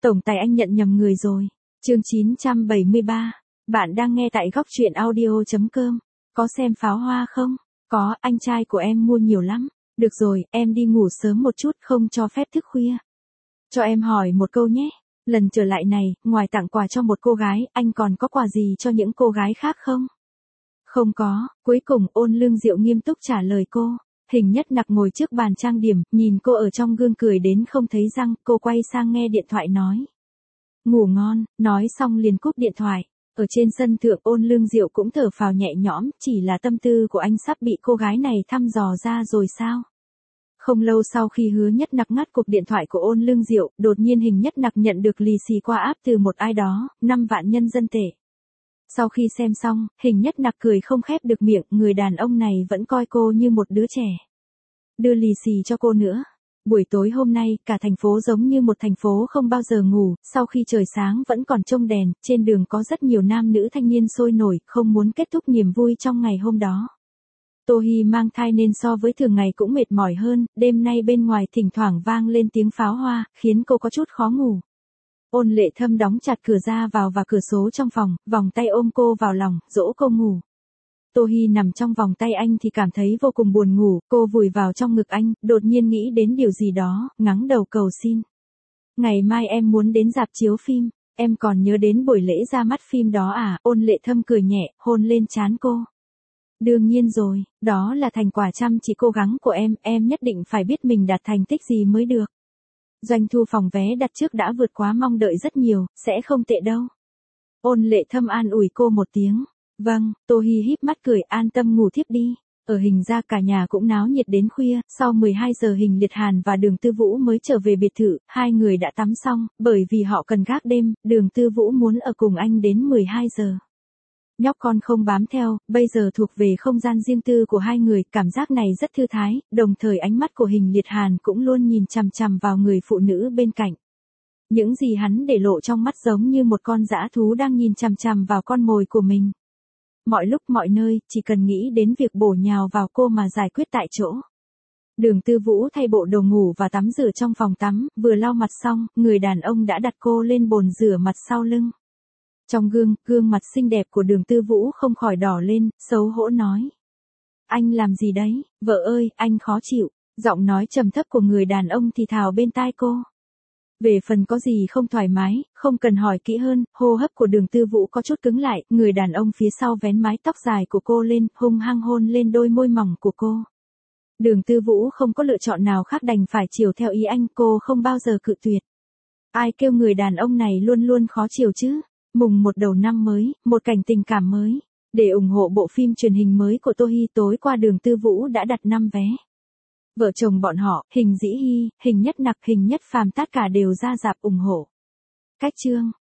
Tổng tài anh nhận nhầm người rồi. Chương 973. Bạn đang nghe tại góc truyện audio.com. Có xem pháo hoa không? Có, anh trai của em mua nhiều lắm. Được rồi, em đi ngủ sớm một chút, không cho phép thức khuya. Cho em hỏi một câu nhé. Lần trở lại này, ngoài tặng quà cho một cô gái, anh còn có quà gì cho những cô gái khác không? Không có. Cuối cùng Ôn Lương Diệu nghiêm túc trả lời cô. Hình Nhất Nặc ngồi trước bàn trang điểm, nhìn cô ở trong gương cười đến không thấy răng, cô quay sang nghe điện thoại nói. Ngủ ngon, nói xong liền cúp điện thoại. Ở trên sân thượng Ôn Lương Diệu cũng thở phào nhẹ nhõm, chỉ là tâm tư của anh sắp bị cô gái này thăm dò ra rồi sao? Không lâu sau khi Hứa Nhất Nặc ngắt cuộc điện thoại của Ôn Lương Diệu, đột nhiên Hình Nhất Nặc nhận được lì xì qua app từ một ai đó, 5 vạn nhân dân tệ. Sau khi xem xong, Hình Nhất Nặc cười không khép được miệng, người đàn ông này vẫn coi cô như một đứa trẻ. Đưa lì xì cho cô nữa. Buổi tối hôm nay, cả thành phố giống như một thành phố không bao giờ ngủ, sau khi trời sáng vẫn còn trông đèn, trên đường có rất nhiều nam nữ thanh niên sôi nổi, không muốn kết thúc niềm vui trong ngày hôm đó. Tô Hi mang thai nên so với thường ngày cũng mệt mỏi hơn, đêm nay bên ngoài thỉnh thoảng vang lên tiếng pháo hoa, khiến cô có chút khó ngủ. Ôn Lệ Thâm đóng chặt cửa ra vào và cửa sổ trong phòng, vòng tay ôm cô vào lòng, dỗ cô ngủ. Tô Hi nằm trong vòng tay anh thì cảm thấy vô cùng buồn ngủ, cô vùi vào trong ngực anh, đột nhiên nghĩ đến điều gì đó, ngắng đầu cầu xin. Ngày mai em muốn đến rạp chiếu phim, em còn nhớ đến buổi lễ ra mắt phim đó à? Ôn Lệ Thâm cười nhẹ, hôn lên trán cô. Đương nhiên rồi, đó là thành quả chăm chỉ cố gắng của em nhất định phải biết mình đạt thành tích gì mới được. Doanh thu phòng vé đặt trước đã vượt quá mong đợi rất nhiều, sẽ không tệ đâu. Ôn Lệ Thâm an ủi cô một tiếng. Vâng, Tô Hi híp mắt cười, an tâm ngủ thiếp đi. Ở Hình gia cả nhà cũng náo nhiệt đến khuya, sau 12 giờ Hình Liệt Hàn và Đường Tư Vũ mới trở về biệt thự, hai người đã tắm xong, bởi vì họ cần gác đêm, Đường Tư Vũ muốn ở cùng anh đến 12 giờ. Nhóc con không bám theo, bây giờ thuộc về không gian riêng tư của hai người, cảm giác này rất thư thái, đồng thời ánh mắt của Hình Liệt Hàn cũng luôn nhìn chằm chằm vào người phụ nữ bên cạnh. Những gì hắn để lộ trong mắt giống như một con dã thú đang nhìn chằm chằm vào con mồi của mình. Mọi lúc mọi nơi, chỉ cần nghĩ đến việc bổ nhào vào cô mà giải quyết tại chỗ. Đường Tư Vũ thay bộ đồ ngủ và tắm rửa trong phòng tắm, vừa lau mặt xong, người đàn ông đã đặt cô lên bồn rửa mặt sau lưng. Trong gương mặt xinh đẹp của Đường Tư Vũ không khỏi đỏ lên, xấu hổ nói. Anh làm gì đấy, vợ ơi, anh khó chịu. Giọng nói trầm thấp của người đàn ông thì thào bên tai cô. Về phần có gì không thoải mái, không cần hỏi kỹ hơn, hô hấp của Đường Tư Vũ có chút cứng lại, người đàn ông phía sau vén mái tóc dài của cô lên, hung hăng hôn lên đôi môi mỏng của cô. Đường Tư Vũ không có lựa chọn nào khác đành phải chiều theo ý anh, cô không bao giờ cự tuyệt. Ai kêu người đàn ông này luôn luôn khó chiều chứ? Mùng 1 đầu năm mới, một cảnh tình cảm mới. Để ủng hộ bộ phim truyền hình mới của Tô Hi, tối qua Đường Tư Vũ đã đặt 5 vé. Vợ chồng bọn họ, Hình Dĩ Hi, Hình Nhất Nặc, Hình Nhất Phàm tất cả đều ra rạp ủng hộ. Cách chương